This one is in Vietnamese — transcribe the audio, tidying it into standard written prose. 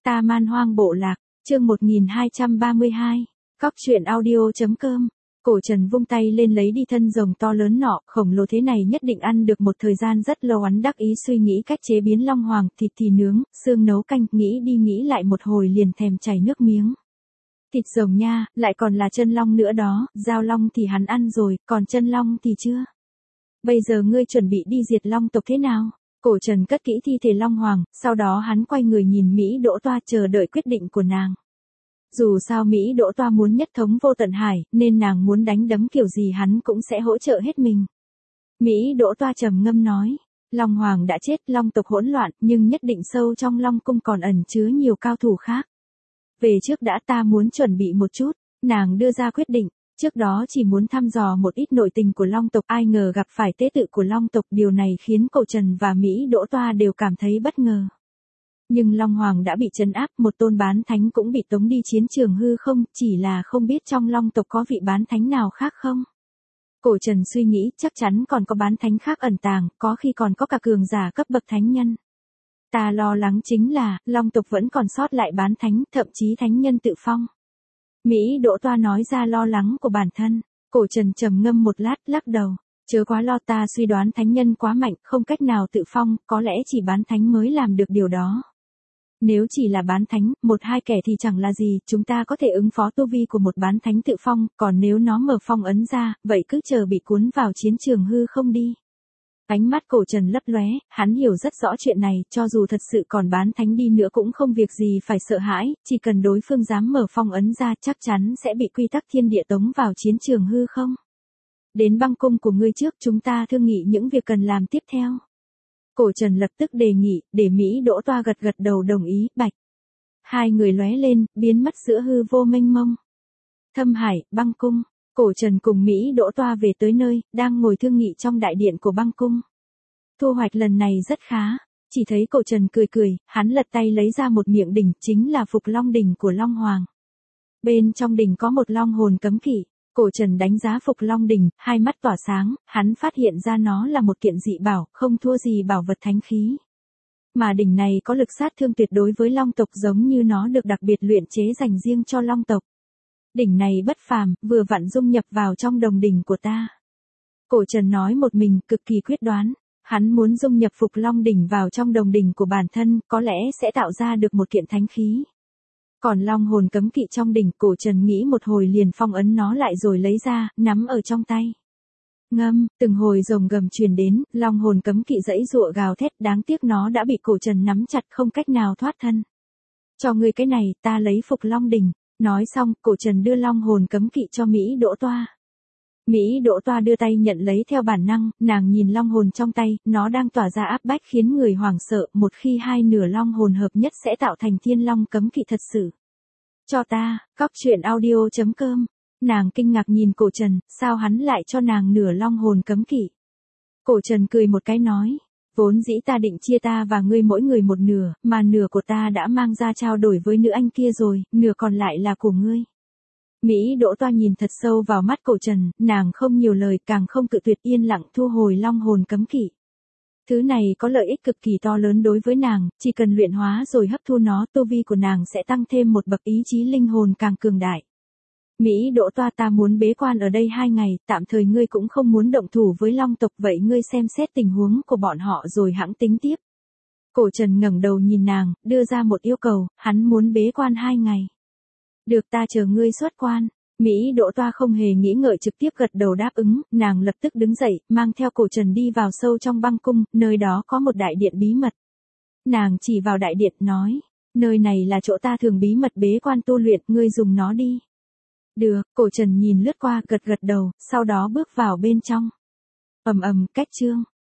Ta Man Hoang Bộ Lạc, chương 1232, Cóc truyện audio.com. Cổ Trần vung tay lên lấy đi thân rồng to lớn nọ, khổng lồ thế này nhất định ăn được một thời gian rất lâu. Hắn đắc ý suy nghĩ cách chế biến long hoàng, thịt thì nướng, xương nấu canh, nghĩ đi nghĩ lại một hồi liền thèm chảy nước miếng. Thịt rồng nha, lại còn là chân long nữa đó, dao long thì hắn ăn rồi, còn chân long thì chưa. Bây giờ ngươi chuẩn bị đi diệt long tộc thế nào? Cổ Trần cất kỹ thi thể long hoàng, sau đó hắn quay người nhìn Mỹ Đỗ Toa chờ đợi quyết định của nàng. Dù sao Mỹ Đỗ Toa muốn nhất thống vô tận hải, nên nàng muốn đánh đấm kiểu gì hắn cũng sẽ hỗ trợ hết mình. Mỹ Đỗ Toa trầm ngâm nói, Long Hoàng đã chết, long tộc hỗn loạn, nhưng nhất định sâu trong Long Cung còn ẩn chứa nhiều cao thủ khác. Về trước đã, ta muốn chuẩn bị một chút, nàng đưa ra quyết định. Trước đó chỉ muốn thăm dò một ít nội tình của long tộc, ai ngờ gặp phải tế tự của long tộc, điều này khiến Cổ Trần và Mỹ Đỗ Toa đều cảm thấy bất ngờ. Nhưng Long Hoàng đã bị trấn áp, một tôn bán thánh cũng bị tống đi chiến trường hư không, chỉ là không biết trong long tộc có vị bán thánh nào khác không? Cổ Trần suy nghĩ, chắc chắn còn có bán thánh khác ẩn tàng, có khi còn có cả cường giả cấp bậc thánh nhân. Ta lo lắng chính là, long tộc vẫn còn sót lại bán thánh, thậm chí thánh nhân tự phong. Mỹ Đỗ Toa nói ra lo lắng của bản thân. Cổ Trần trầm ngâm một lát, lắc đầu. Chớ quá lo, ta suy đoán thánh nhân quá mạnh, không cách nào tự phong, có lẽ chỉ bán thánh mới làm được điều đó. Nếu chỉ là bán thánh, một hai kẻ thì chẳng là gì, chúng ta có thể ứng phó tu vi của một bán thánh tự phong, còn nếu nó mở phong ấn ra, vậy cứ chờ bị cuốn vào chiến trường hư không đi. Ánh mắt Cổ Trần lấp lóe, hắn hiểu rất rõ chuyện này, cho dù thật sự còn bán thánh đi nữa cũng không việc gì phải sợ hãi, chỉ cần đối phương dám mở phong ấn ra chắc chắn sẽ bị quy tắc thiên địa tống vào chiến trường hư không. Đến băng cung của ngươi trước, chúng ta thương nghị những việc cần làm tiếp theo. Cổ Trần lập tức đề nghị, để Mỹ Đỗ Toa gật gật đầu đồng ý, bạch. Hai người lóe lên, biến mất giữa hư vô mênh mông. Thâm Hải, băng cung. Cổ Trần cùng Mỹ Đỗ Toa về tới nơi, đang ngồi thương nghị trong đại điện của băng cung. Thu hoạch lần này rất khá, chỉ thấy Cổ Trần cười cười, hắn lật tay lấy ra một miệng đỉnh, chính là Phục Long đỉnh của Long Hoàng. Bên trong đỉnh có một long hồn cấm kỵ. Cổ Trần đánh giá Phục Long đỉnh, hai mắt tỏa sáng, hắn phát hiện ra nó là một kiện dị bảo, không thua gì bảo vật thánh khí. Mà đỉnh này có lực sát thương tuyệt đối với long tộc, giống như nó được đặc biệt luyện chế dành riêng cho long tộc. Đỉnh này bất phàm, vừa vặn dung nhập vào trong đồng đỉnh của ta. Cổ Trần nói một mình, cực kỳ quyết đoán. Hắn muốn dung nhập Phục Long đỉnh vào trong đồng đỉnh của bản thân, có lẽ sẽ tạo ra được một kiện thánh khí. Còn long hồn cấm kỵ trong đỉnh, Cổ Trần nghĩ một hồi liền phong ấn nó lại rồi lấy ra, nắm ở trong tay. Ngâm, từng hồi rồng gầm truyền đến, long hồn cấm kỵ giãy giụa gào thét, đáng tiếc nó đã bị Cổ Trần nắm chặt không cách nào thoát thân. Cho ngươi cái này, ta lấy Phục Long đỉnh. Nói xong, Cổ Trần đưa long hồn cấm kỵ cho Mỹ Đỗ Toa. Mỹ Đỗ Toa đưa tay nhận lấy theo bản năng, nàng nhìn long hồn trong tay, nó đang tỏa ra áp bách khiến người hoảng sợ, một khi hai nửa long hồn hợp nhất sẽ tạo thành thiên long cấm kỵ thật sự. Cho ta, Cóc truyện audio.com. Nàng kinh ngạc nhìn Cổ Trần, sao hắn lại cho nàng nửa long hồn cấm kỵ? Cổ Trần cười một cái nói, vốn dĩ ta định chia ta và ngươi mỗi người một nửa, mà nửa của ta đã mang ra trao đổi với nữ anh kia rồi, nửa còn lại là của ngươi. Mỹ Đỗ Toa nhìn thật sâu vào mắt Cổ Trần, nàng không nhiều lời, càng không cự tuyệt, yên lặng thu hồi long hồn cấm kỵ. Thứ này có lợi ích cực kỳ to lớn đối với nàng, chỉ cần luyện hóa rồi hấp thu nó, tu vi của nàng sẽ tăng thêm một bậc, ý chí linh hồn càng cường đại. Mỹ Đỗ Toa, ta muốn bế quan ở đây 2 ngày, tạm thời ngươi cũng không muốn động thủ với long tộc, vậy ngươi xem xét tình huống của bọn họ rồi hẵng tính tiếp. Cổ Trần ngẩng đầu nhìn nàng, đưa ra một yêu cầu, hắn muốn bế quan 2 ngày. Được, ta chờ ngươi xuất quan. Mỹ Đỗ Toa không hề nghĩ ngợi trực tiếp gật đầu đáp ứng, nàng lập tức đứng dậy, mang theo Cổ Trần đi vào sâu trong băng cung, nơi đó có một đại điện bí mật. Nàng chỉ vào đại điện, nói, nơi này là chỗ ta thường bí mật bế quan tu luyện, ngươi dùng nó đi. Được, Cổ Trần nhìn lướt qua, gật gật đầu, sau đó bước vào bên trong. Ầm ầm, cách chương.